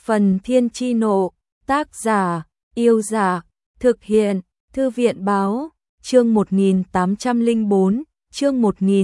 Phần Thiên Chi Nộ, tác giả, Yêu Giả, thực hiện, Thư viện Báo, chương 1804, chương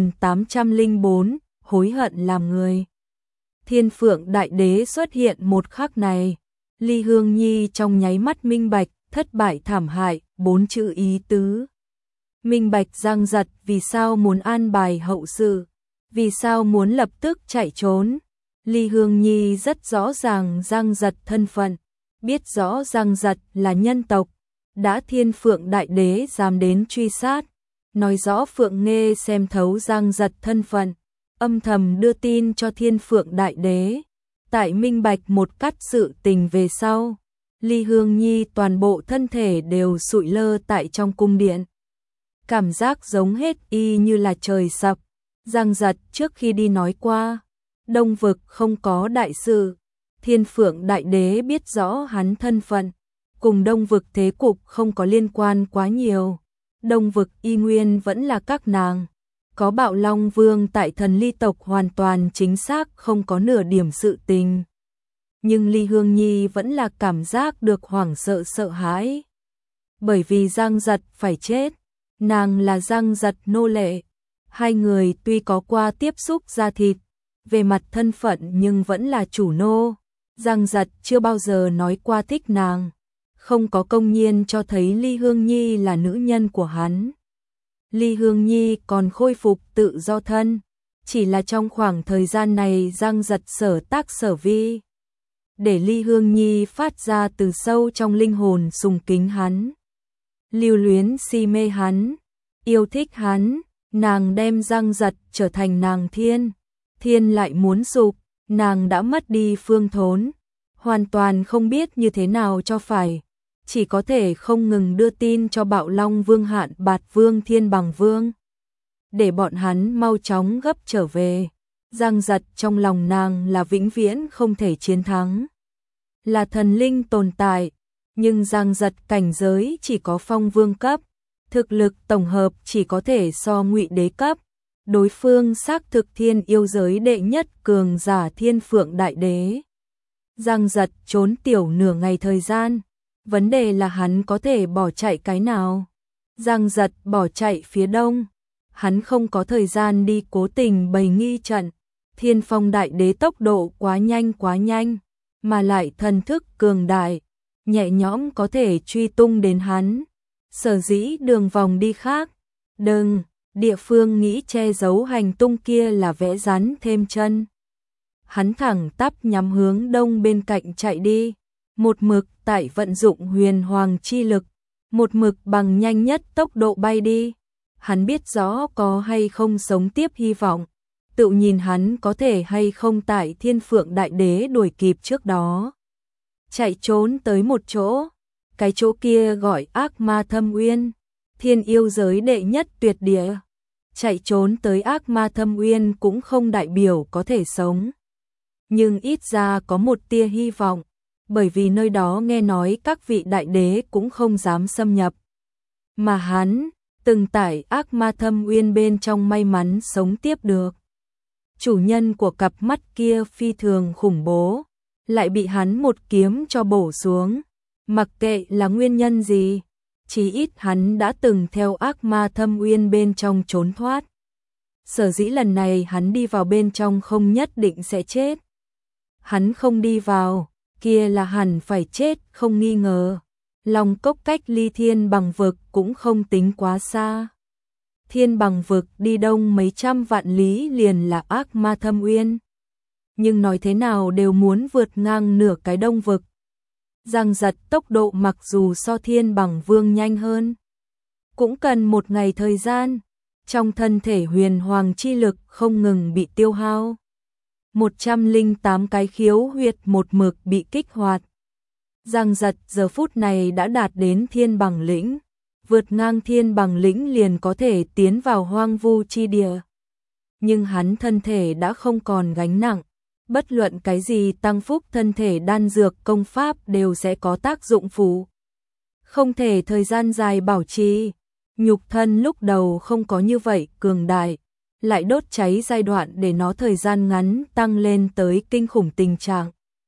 1804, hối hận làm người. Thiên Phượng Đại Đế xuất hiện một khắc này, Ly Hương Nhi trong nháy mắt minh bạch, thất bại thảm hại, 4 chữ ý tứ. Minh bạch Giang Giật vì sao muốn an bài hậu sự, vì sao muốn lập tức chạy trốn. Ly Hương Nhi rất rõ ràng Giang Giật thân phận, biết rõ Giang Giật là nhân tộc, đã Thiên Phượng Đại Đế dám đến truy sát, nói rõ Phượng Nghê xem thấu Giang Giật thân phận, âm thầm đưa tin cho Thiên Phượng Đại Đế. Tại minh bạch một cắt sự tình về sau, Ly Hương Nhi toàn bộ thân thể đều sụi lơ tại trong cung điện. Cảm giác giống hết y như là trời sập. Giang Giật trước khi đi nói qua, Đông Vực không có đại sự, Thiên Phượng Đại Đế biết rõ hắn thân phận, cùng Đông Vực thế cục không có liên quan quá nhiều. Đông Vực y nguyên vẫn là các nàng, có Bạo Long Vương tại Thần Ly tộc hoàn toàn chính xác không có nửa điểm sự tình. Nhưng Ly Hương Nhi vẫn là cảm giác được hoảng sợ sợ hãi. Bởi vì Giang Giật phải chết, nàng là Giang Giật nô lệ. Hai người tuy có qua tiếp xúc da thịt, về mặt thân phận nhưng vẫn là chủ nô. Giang Giật chưa bao giờ nói qua thích nàng, không có công nhiên cho thấy Ly Hương Nhi là nữ nhân của hắn. Ly Hương Nhi còn khôi phục tự do thân, chỉ là trong khoảng thời gian này Giang Giật sở tác sở vi, để Ly Hương Nhi phát ra từ sâu trong linh hồn sùng kính hắn, lưu luyến si mê hắn, yêu thích hắn. Nàng đem Giang Giật trở thành nàng thiên lại muốn sụp, nàng đã mất đi phương thốn, hoàn toàn không biết như thế nào cho phải, chỉ có thể không ngừng đưa tin cho Bạo Long Vương Hạn Bạt Vương Thiên Bằng Vương, để bọn hắn mau chóng gấp trở về. Giang Giật trong lòng nàng là vĩnh viễn không thể chiến thắng, là thần linh tồn tại, nhưng Giang Giật cảnh giới chỉ có Phong Vương cấp, thực lực tổng hợp chỉ có thể so Ngụy Đế cấp, đối phương xác thực thiên yêu giới đệ nhất cường giả Thiên Phượng Đại Đế. Giang Giật trốn tiểu nửa ngày thời gian, vấn đề là hắn có thể bỏ chạy cái nào. Giang Giật bỏ chạy phía đông, hắn không có thời gian đi cố tình bày nghi trận. Thiên Phong Đại Đế tốc độ quá nhanh, mà lại thần thức cường đại, nhẹ nhõm có thể truy tung đến hắn. Sở dĩ đường vòng đi khác, địa phương nghĩ che giấu hành tung kia là vẽ rắn thêm chân. Hắn thẳng tắp nhắm hướng đông bên cạnh chạy đi, một mực tại vận dụng huyền hoàng chi lực, một mực bằng nhanh nhất tốc độ bay đi. Hắn biết rõ có hay không sống tiếp hy vọng, tự nhìn hắn có thể hay không tại Thiên Phượng Đại Đế đuổi kịp trước đó. Chạy trốn tới một chỗ. Cái chỗ kia gọi Ác Ma Thâm Uyên, thiên yêu giới đệ nhất tuyệt địa. Chạy trốn tới Ác Ma Thâm Uyên cũng không đại biểu có thể sống, nhưng ít ra có một tia hy vọng, bởi vì nơi đó nghe nói các vị đại đế cũng không dám xâm nhập. Mà hắn, từng tại Ác Ma Thâm Uyên bên trong may mắn sống tiếp được. Chủ nhân của cặp mắt kia phi thường khủng bố, lại bị hắn một kiếm cho bổ xuống. Mặc kệ là nguyên nhân gì, chí ít hắn đã từng theo Ác Ma Thâm Uyên bên trong trốn thoát. Sở dĩ lần này hắn đi vào bên trong không nhất định sẽ chết. Hắn không đi vào, kia là hẳn phải chết không nghi ngờ. Long Cốc cách ly Thiên Bằng Vực cũng không tính quá xa. Thiên Bằng Vực đi đông mấy trăm vạn lý liền là Ác Ma Thâm Uyên. Nhưng nói thế nào đều muốn vượt ngang nửa cái Đông Vực. Giang Giật tốc độ mặc dù so Thiên Bằng Vương nhanh hơn, cũng cần một ngày thời gian, trong thân thể huyền hoàng chi lực không ngừng bị tiêu hao. 108 cái khiếu huyệt một mực bị kích hoạt. Giang Giật giờ phút này đã đạt đến Thiên Bằng Lĩnh, vượt ngang Thiên Bằng Lĩnh liền có thể tiến vào hoang vu chi địa. Nhưng hắn thân thể đã không còn gánh nặng. Bất luận cái gì tăng phúc thân thể đan dược công pháp đều sẽ có tác dụng phụ. Không thể thời gian dài bảo trì, nhục thân lúc đầu không có như vậy cường đại, lại đốt cháy giai đoạn để nó thời gian ngắn tăng lên tới kinh khủng tình trạng.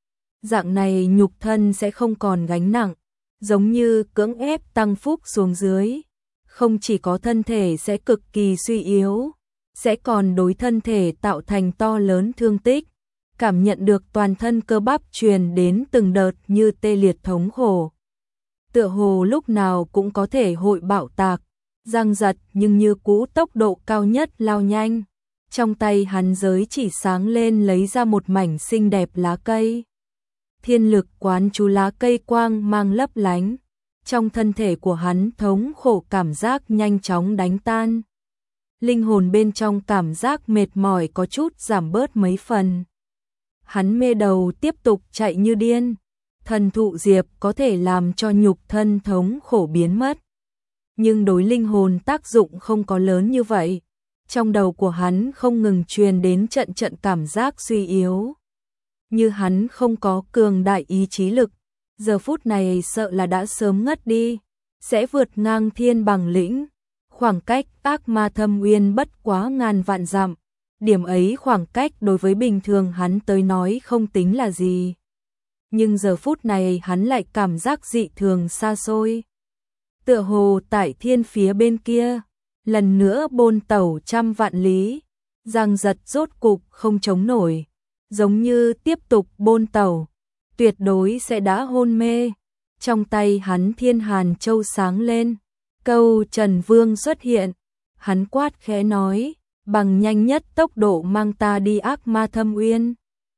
Dạng này nhục thân sẽ không còn gánh nặng, giống như cưỡng ép tăng phúc xuống dưới. Không chỉ có thân thể sẽ cực kỳ suy yếu, sẽ còn đối thân thể tạo thành to lớn thương tích. Cảm nhận được toàn thân cơ bắp truyền đến từng đợt như tê liệt thống khổ. Tựa hồ lúc nào cũng có thể hội bạo tạc, giằng giật nhưng như cũ tốc độ cao nhất lao nhanh. Trong tay hắn giới chỉ sáng lên lấy ra một mảnh xinh đẹp lá cây. Thiên lực quán chú lá cây quang mang lấp lánh. Trong thân thể của hắn thống khổ cảm giác nhanh chóng đánh tan. Linh hồn bên trong cảm giác mệt mỏi có chút giảm bớt mấy phần. Hắn mê đầu tiếp tục chạy như điên. Thần thụ diệp có thể làm cho nhục thân thống khổ biến mất. Nhưng đối linh hồn tác dụng không có lớn như vậy. Trong đầu của hắn không ngừng truyền đến trận trận cảm giác suy yếu. Như hắn không có cường đại ý chí lực. Giờ phút này sợ là đã sớm ngất đi. Sẽ vượt ngang thiên bằng lĩnh. Khoảng cách ác ma thâm uyên bất quá ngàn vạn dặm. Điểm ấy khoảng cách đối với bình thường hắn tới nói không tính là gì. Nhưng giờ phút này hắn lại cảm giác dị thường xa xôi. Tựa hồ tại thiên phía bên kia, lần nữa bôn tẩu trăm vạn lý, giằng giật rốt cục không chống nổi, giống như tiếp tục bôn tẩu, tuyệt đối sẽ đã hôn mê. Trong tay hắn Thiên Hàn Châu sáng lên, câu Trần Vương xuất hiện, hắn quát khẽ nói, bằng nhanh nhất tốc độ mang ta đi ác ma thâm uyên.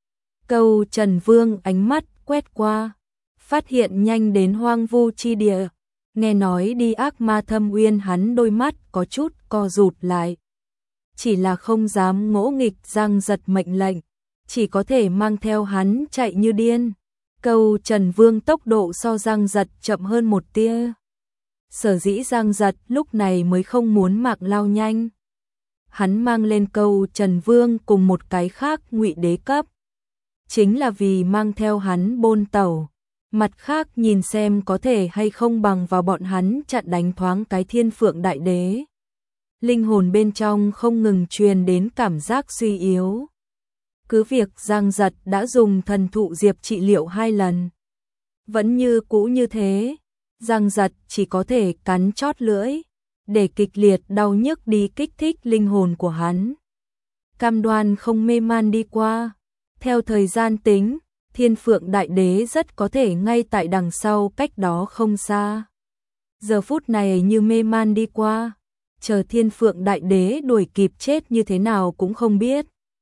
Câu Trần Vương ánh mắt quét qua, phát hiện nhanh đến hoang vu chi địa. Nghe nói đi ác ma thâm uyên hắn đôi mắt có chút co rụt lại. Chỉ là không dám ngỗ nghịch giằng giật mệnh lệnh, chỉ có thể mang theo hắn chạy như điên. Câu Trần Vương tốc độ so giằng giật chậm hơn một tia. Sở dĩ giằng giật lúc này mới không muốn mạc lao nhanh. Hắn mang lên câu Trần Vương cùng một cái khác ngụy đế cấp. Chính là vì mang theo hắn bôn tẩu. Mặt khác nhìn xem có thể hay không bằng vào bọn hắn chặn đánh thoáng cái Thiên Phượng Đại Đế. Linh hồn bên trong không ngừng truyền đến cảm giác suy yếu. Cứ việc giằng giật đã dùng thần thụ diệp trị liệu 2 lần. Vẫn như cũ như thế, giằng giật chỉ có thể cắn chót lưỡi, để kịch liệt đau nhức đi kích thích linh hồn của hắn. Cam đoan không mê man đi qua. Theo thời gian tính, Thiên Phượng Đại Đế rất có thể ngay tại đằng sau cách đó không xa. Giờ phút này như mê man đi qua, chờ Thiên Phượng Đại Đế đuổi kịp chết như thế nào cũng không biết.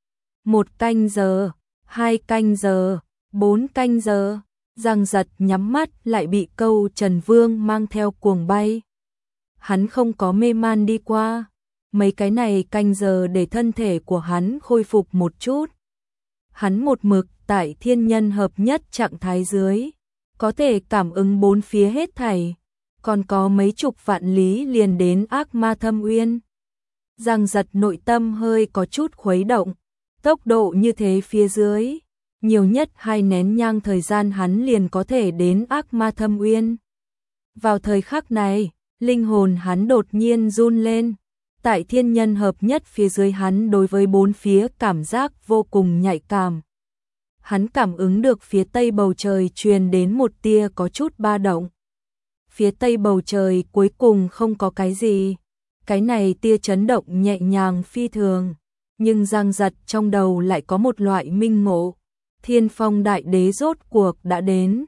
1 canh giờ, 2 canh giờ, 4 canh giờ, giằng giật nhắm mắt lại bị câu Trần Vương mang theo cuồng bay. Hắn không có mê man đi qua, mấy cái này canh giờ để thân thể của hắn khôi phục một chút. Hắn một mực tại thiên nhân hợp nhất trạng thái dưới, có thể cảm ứng bốn phía hết thảy, còn có mấy chục vạn lý liền đến ác ma thâm uyên. Giằng giật nội tâm hơi có chút khuấy động, tốc độ như thế phía dưới, nhiều nhất 2 nén nhang thời gian hắn liền có thể đến ác ma thâm uyên. Vào thời khắc này, linh hồn hắn đột nhiên run lên. Tại thiên nhân hợp nhất phía dưới hắn đối với bốn phía cảm giác vô cùng nhạy cảm. Hắn cảm ứng được phía tây bầu trời truyền đến một tia có chút ba động. Phía tây bầu trời cuối cùng không có cái gì. Cái này tia chấn động nhẹ nhàng phi thường. Nhưng giằng giật trong đầu lại có một loại minh ngộ. Thiên Phong Đại Đế rốt cuộc đã đến.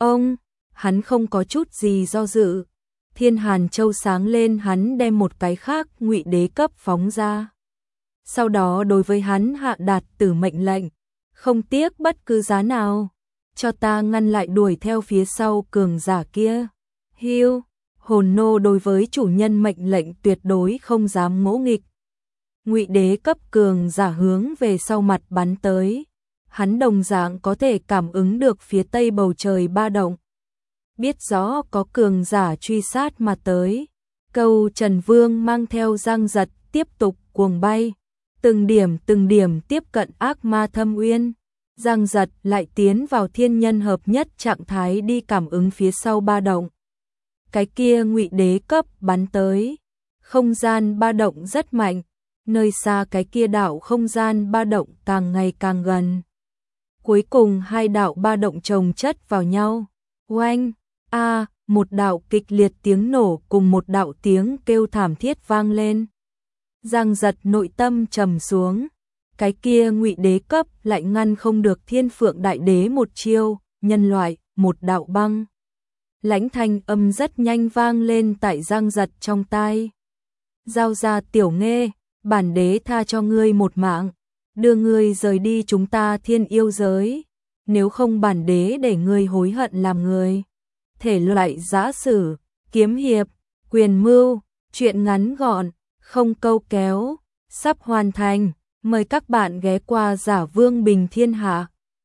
Hắn không có chút gì do dự. Thiên Hàn Châu sáng lên hắn đem một cái khác ngụy đế cấp phóng ra. Sau đó đối với hắn hạ đạt tử mệnh lệnh. Không tiếc bất cứ giá nào. Cho ta ngăn lại đuổi theo phía sau cường giả kia. Hiu, hồn nô đối với chủ nhân mệnh lệnh tuyệt đối không dám ngỗ nghịch. Ngụy đế cấp cường giả hướng về sau mặt bắn tới. Hắn đồng dạng có thể cảm ứng được phía tây bầu trời ba động. Biết rõ có cường giả truy sát mà tới. Câu Trần Vương mang theo giằng giật tiếp tục cuồng bay. Từng điểm tiếp cận ác ma thâm uyên. Giằng giật lại tiến vào thiên nhân hợp nhất trạng thái đi cảm ứng phía sau ba động. Cái kia ngụy đế cấp bắn tới. Không gian ba động rất mạnh. Nơi xa cái kia đảo không gian ba động càng ngày càng gần. Cuối cùng hai đạo ba động chồng chất vào nhau. Oanh! Một đạo kịch liệt tiếng nổ cùng một đạo tiếng kêu thảm thiết vang lên. Giang Giật nội tâm trầm xuống. Cái kia Ngụy Đế cấp lại ngăn không được Thiên Phượng Đại Đế một chiêu, nhân loại, một đạo băng. Lãnh thanh âm rất nhanh vang lên tại Giang Giật trong tai. Giao ra Tiểu Nghê, bản đế tha cho ngươi một mạng, đưa ngươi rời đi chúng ta Thiên Yêu giới, nếu không bản đế để ngươi hối hận làm người. Thể loại giã sử, kiếm hiệp, quyền mưu, truyện ngắn gọn, không câu kéo, sắp hoàn thành. Mời các bạn ghé qua Giả Vương Bình Thiên Hạ.